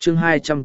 chương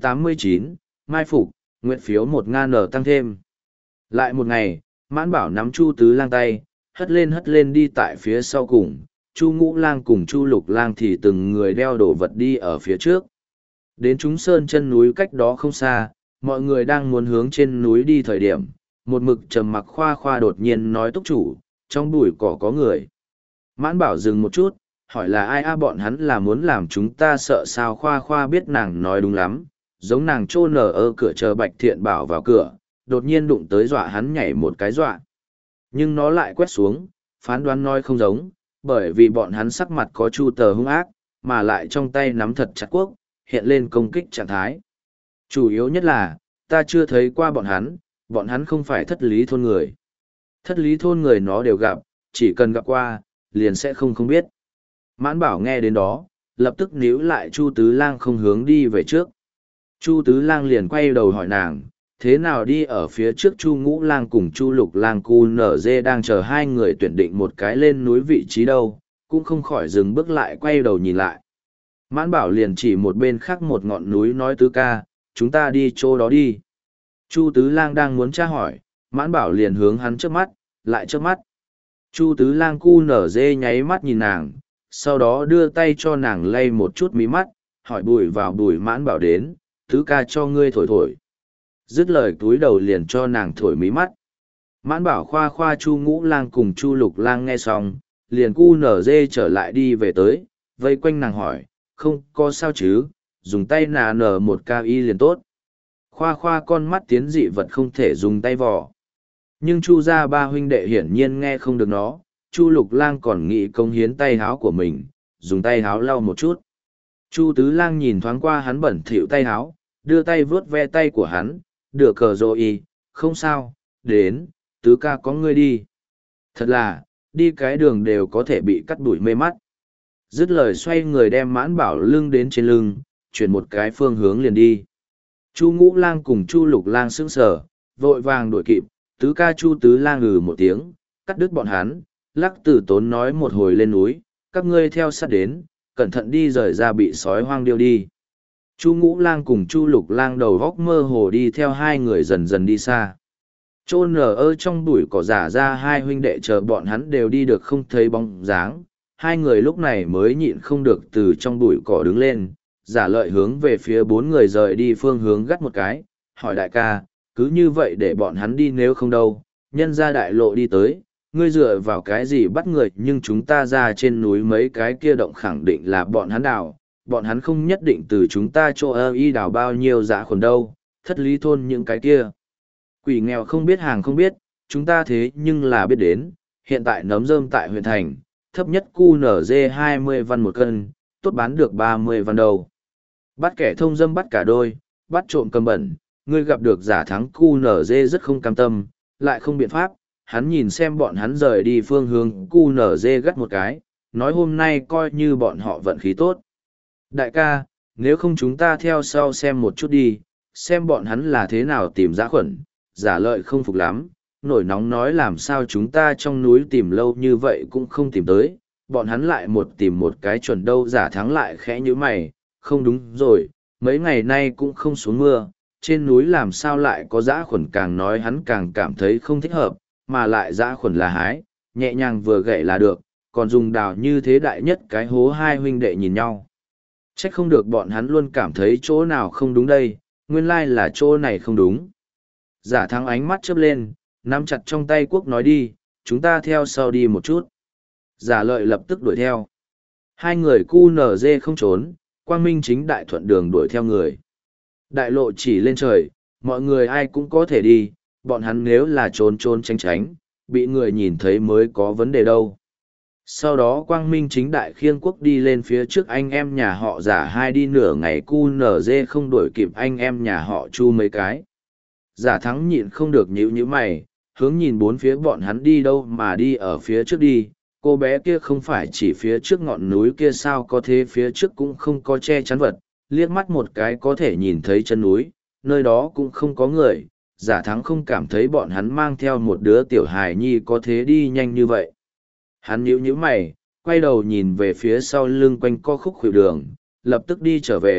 289, Mai Phục, nguyện phiếu 1.000 tăng thêm. Lại một ngày, Mãn Bảo nắm Chu Tứ Lang tay, hất lên đi tại phía sau cùng, Chu Ngũ Lang cùng Chu Lục Lang thì từng người đeo đồ vật đi ở phía trước. Đến chúng sơn chân núi cách đó không xa, mọi người đang muốn hướng trên núi đi thời điểm, một mực trầm mặc Khoa Khoa đột nhiên nói túc chủ, trong bụi cỏ có người. Mãn Bảo dừng một chút, hỏi là ai bọn hắn là muốn làm chúng ta sợ sao. Khoa Khoa biết nàng nói đúng lắm, giống nàng trô nở ở cửa chờ Bạch Thiện Bảo vào cửa, đột nhiên đụng tới dọa hắn nhảy một cái dọa. Nhưng nó lại quét xuống, phán đoán nói không giống, bởi vì bọn hắn sắc mặt có Chu Tờ hung ác, mà lại trong tay nắm thật chặt quốc, hiện lên công kích trạng thái. Chủ yếu nhất là, ta chưa thấy qua bọn hắn không phải thất lý thôn người. Thất lý thôn người nó đều gặp, chỉ cần gặp qua, liền sẽ không biết. Mãn Bảo nghe đến đó, lập tức níu lại Chu Tứ Lang không hướng đi về trước. Chu Tứ Lang liền quay đầu hỏi nàng, thế nào đi ở phía trước. Chu Ngũ Lang cùng Chu Lục Lang cu nở dê đang chờ hai người tuyển định một cái lên núi vị trí đâu, cũng không khỏi dừng bước lại quay đầu nhìn lại. Mãn Bảo liền chỉ một bên khác một ngọn núi nói Tứ ca, chúng ta đi chỗ đó đi. Chu Tứ Lang đang muốn tra hỏi, Mãn Bảo liền hướng hắn trước mắt, lại trước mắt. Chu Tứ Lang cu nở dê nháy mắt nhìn nàng, sau đó đưa tay cho nàng lay một chút mí mắt, hỏi bùi vào bùi. Mãn Bảo đến, Tứ ca cho ngươi thổi thổi. Dứt lời túi đầu liền cho nàng thổi mí mắt. Mãn Bảo Khoa Khoa Chu Ngũ Lang cùng Chu Lục Lang nghe xong, liền cu nở dê trở lại đi về tới, vây quanh nàng hỏi, không có sao chứ, dùng tay nở một cao y liền tốt. Khoa Khoa con mắt tiến dị vật không thể dùng tay vò. Nhưng Chu gia ba huynh đệ hiển nhiên nghe không được nó, Chu Lục Lang còn nghĩ công hiến tay háo của mình, dùng tay háo lau một chút. Chu Tứ Lang nhìn thoáng qua hắn bẩn thỉu tay háo, đưa tay vuốt ve tay của hắn, đưa cờ rồi không sao, đến, Tứ ca có ngươi đi. Thật là, đi cái đường đều có thể bị cắt đuổi mê mắt. Dứt lời xoay người đem Mãn Bảo lưng đến trên lưng, chuyển một cái phương hướng liền đi. Chu Ngũ Lang cùng Chu Lục Lang sững sờ, vội vàng đuổi kịp. Tứ ca. Chu Tứ Lang một tiếng, cắt đứt bọn hắn, lắc Tử Tốn nói một hồi lên núi, các ngươi theo sát đến, cẩn thận đi rời ra bị sói hoang điêu đi. Chu Ngũ Lang cùng Chu Lục Lang đầu góc mơ hồ đi theo hai người dần dần đi xa. Chôn ở trong bụi cỏ giả ra hai huynh đệ chờ bọn hắn đều đi được không thấy bóng dáng, hai người lúc này mới nhịn không được từ trong bụi cỏ đứng lên, giả lợi hướng về phía bốn người rời đi phương hướng gắt một cái, hỏi đại ca, cứ như vậy để bọn hắn đi nếu không đâu, nhân ra đại lộ đi tới, ngươi dựa vào cái gì bắt người. Nhưng chúng ta ra trên núi mấy cái kia động khẳng định là bọn hắn đào, bọn hắn không nhất định từ chúng ta chỗ y đào bao nhiêu dã khuẩn đâu, thất lý thôn những cái kia. Quỷ nghèo không biết hàng không biết, chúng ta thế nhưng là biết đến, hiện tại nấm rơm tại huyện thành, thấp nhất QNZ 20 văn một cân, tốt bán được 30 văn đâu. Bắt kẻ thông dâm bắt cả đôi, bắt trộm cầm bẩn, ngươi gặp được giả thắng QNZ rất không cam tâm, lại không biện pháp, hắn nhìn xem bọn hắn rời đi phương hướng QNZ gắt một cái, nói hôm nay coi như bọn họ vận khí tốt. Đại ca, nếu không chúng ta theo sau xem một chút đi, xem bọn hắn là thế nào tìm dã khuẩn, giả lợi không phục lắm, nổi nóng nói làm sao chúng ta trong núi tìm lâu như vậy cũng không tìm tới, bọn hắn lại tìm một cái chuẩn đâu. Giả thắng lại khẽ như mày, không đúng rồi, mấy ngày nay cũng không xuống mưa, trên núi làm sao lại có dã khuẩn. Càng nói hắn càng cảm thấy không thích hợp, mà lại dã khuẩn là hái, nhẹ nhàng vừa gậy là được, còn dùng đào như thế đại nhất cái hố. Hai huynh đệ nhìn nhau. Trách không được bọn hắn luôn cảm thấy chỗ nào không đúng đây, nguyên lai là chỗ này không đúng. Giả thắng ánh mắt chớp lên, nắm chặt trong tay cuốc nói đi, chúng ta theo sau đi một chút. Giả lợi lập tức đuổi theo. Hai người QNZ không trốn, quang minh chính đại thuận đường đuổi theo người. Đại lộ chỉ lên trời, mọi người ai cũng có thể đi, bọn hắn nếu là trốn tránh tránh, bị người nhìn thấy mới có vấn đề đâu. Sau đó quang minh chính đại khiêng quốc đi lên phía trước. Anh em nhà họ giả hai đi nửa ngày QNZ không đuổi kịp anh em nhà họ Chu mấy cái. Giả thắng nhịn không được nhíu mày, hướng nhìn bốn phía bọn hắn đi đâu mà đi ở phía trước đi. Cô bé kia không phải chỉ phía trước ngọn núi kia sao, có thế phía trước cũng không có che chắn vật, liếc mắt một cái có thể nhìn thấy chân núi, nơi đó cũng không có người. Giả thắng không cảm thấy bọn hắn mang theo một đứa tiểu hài nhi có thế đi nhanh như vậy. Hắn nhíu mày, quay đầu nhìn về phía sau lưng quanh co khúc khuỷu đường, lập tức đi trở về,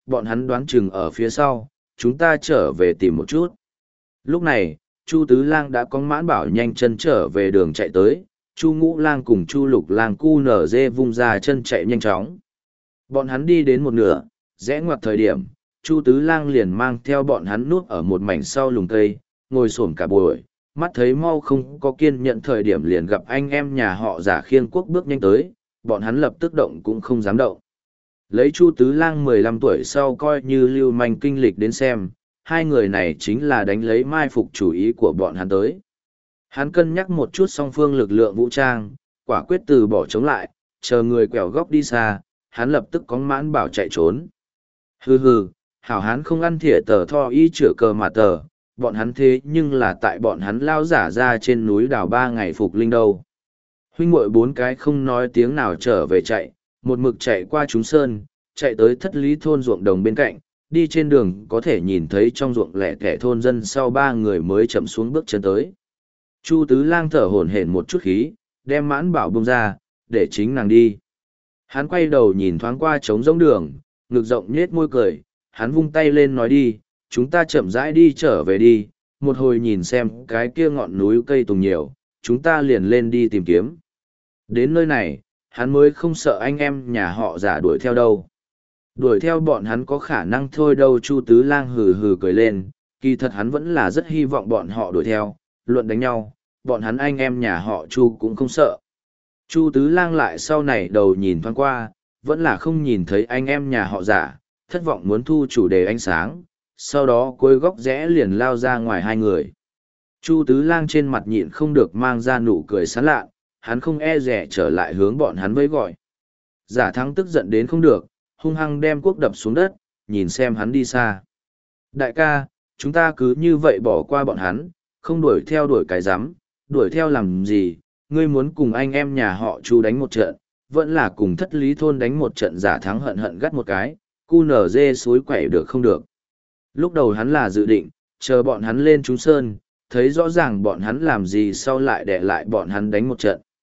bọn hắn đoán chừng ở phía sau, chúng ta trở về tìm một chút. Lúc này, Chu Tứ Lang đã có Mãn Bảo nhanh chân trở về đường chạy tới, Chu Ngũ Lang cùng Chu Lục Lang cu nở dê vung ra chân chạy nhanh chóng. Bọn hắn đi đến một nửa, rẽ ngoặt thời điểm, Chu Tứ Lang liền mang theo bọn hắn nuốt ở một mảnh sau lùm cây, ngồi xổm cả buổi, mắt thấy mau không có kiên nhẫn thời điểm liền gặp anh em nhà họ Giả Khiêng Quốc bước nhanh tới, bọn hắn lập tức động cũng không dám động. Lấy Chu Tứ Lang 15 tuổi sau coi như lưu manh kinh lịch đến xem, hai người này chính là đánh lấy mai phục chủ ý của bọn hắn tới. Hắn cân nhắc một chút song phương lực lượng vũ trang, quả quyết từ bỏ chống lại, chờ người quẹo góc đi xa, hắn lập tức có Mãn Bảo chạy trốn. Hừ hừ, hảo hán không ăn thìa tờ tho y chữa cờ mà tờ, bọn hắn thế nhưng là tại bọn hắn lao giả ra trên núi đào 3 ngày phục linh đâu. Huynh muội 4 cái không nói tiếng nào trở về chạy, một mực chạy qua chúng sơn, chạy tới thất lý thôn ruộng đồng bên cạnh, đi trên đường có thể nhìn thấy trong ruộng lẻ tẻ thôn dân sau 3 người mới chậm xuống bước chân tới. Chu Tứ Lang thở hổn hển một chút khí, đem Mãn Bảo bông ra, để chính nàng đi. Hắn quay đầu nhìn thoáng qua trống rỗng đường, ngực rộng nhết môi cười, hắn vung tay lên nói đi, chúng ta chậm rãi đi trở về đi, một hồi nhìn xem cái kia ngọn núi cây tùng nhiều, chúng ta liền lên đi tìm kiếm. Đến nơi này, hắn mới không sợ anh em nhà họ Giả đuổi theo đâu. Đuổi theo bọn hắn có khả năng thôi đâu. Chu Tứ Lang hừ hừ cười lên, kỳ thật hắn vẫn là rất hy vọng bọn họ đuổi theo, luận đánh nhau, bọn hắn anh em nhà họ Chu cũng không sợ. Chu Tứ Lang lại sau này đầu nhìn thoáng qua, vẫn là không nhìn thấy anh em nhà họ Giả, thất vọng muốn thu chủ đề ánh sáng, sau đó cuối góc rẽ liền lao ra ngoài hai người. Chu Tứ Lang trên mặt nhịn không được mang ra nụ cười sán lạ, hắn không e dè trở lại hướng bọn hắn với gọi. Giả Thắng tức giận đến không được, hung hăng đem cuốc đập xuống đất, nhìn xem hắn đi xa. Đại ca, chúng ta cứ như vậy bỏ qua bọn hắn, không đuổi theo đuổi cái rắm, đuổi theo làm gì, ngươi muốn cùng anh em nhà họ Chu đánh một trận, vẫn là cùng thất lý thôn đánh một trận. Giả Thắng hận hận gắt một cái, cu nở dê suối quẩy được không được. Lúc đầu hắn là dự định, chờ bọn hắn lên trúng sơn, thấy rõ ràng bọn hắn làm gì sau lại để lại bọn hắn đánh một trận.